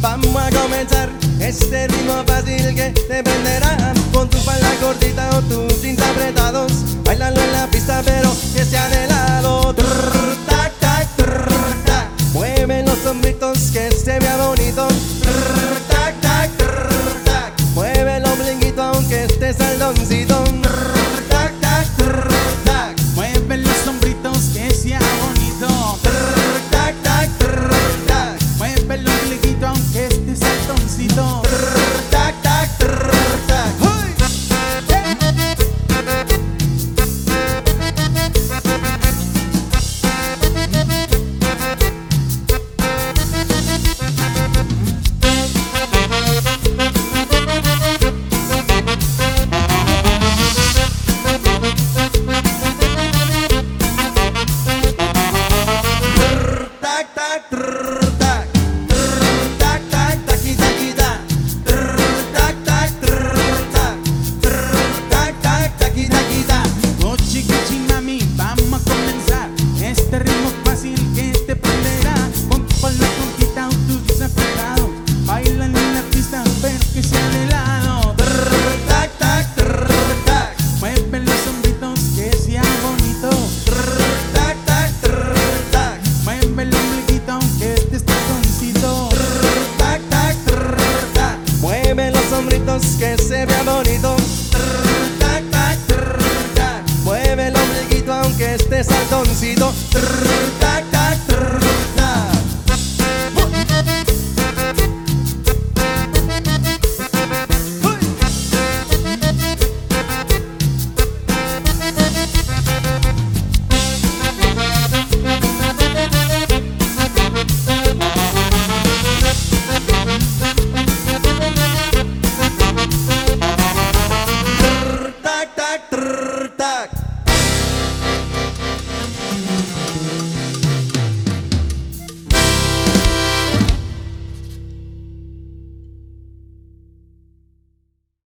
Vamos a comenzar este ritmo fácil que te prenderá. Con tu falda cortita o tus jeans apretados, bailalo en la pista pero que sea de lado. Trrr, tac, tac, trrr, tac. Mueve los hombritos que se vea bonito. Trrr, tac, tac, trrr, tac. Mueve el ombliguito aunque esté saldoncito. Trrr, tac, tac, trrr, tac. Mueve los hombritos que sea bonito. Trrr, tac, tac, trrr, tac. Mueve el ombliguito aunque esté saltoncito. Trrr, tac, tac, trrr, tac. ¡Uy! Tac, tac, trrr, tac. Trrr, tac, tac, taqui, taqui, tac. Trrr, tac, tac, trrr, tac. Trrr, tac, tac, taqui, taqui, tac. Oh chiquichi mami, vamos a comenzar este ritmo fácil que te prenderá. Con tu falda cortita o tus jeans apretados, bailan en la pista pero que sea de lado. Trrr, tac, tac, trrr, tac. Mueve los hombritos que sea bonito. Trrr, tac, tac, trrr, tac. Mueve el ombliguito aunque esté saltoncito. Trrr, tac, tac, trrr, tac. Mueve los hombritos que se vea bonito. Trrr, tac, tac, trrr, tac. Mueve el ombliguito aunque esté saltoncito. Trrr, tac.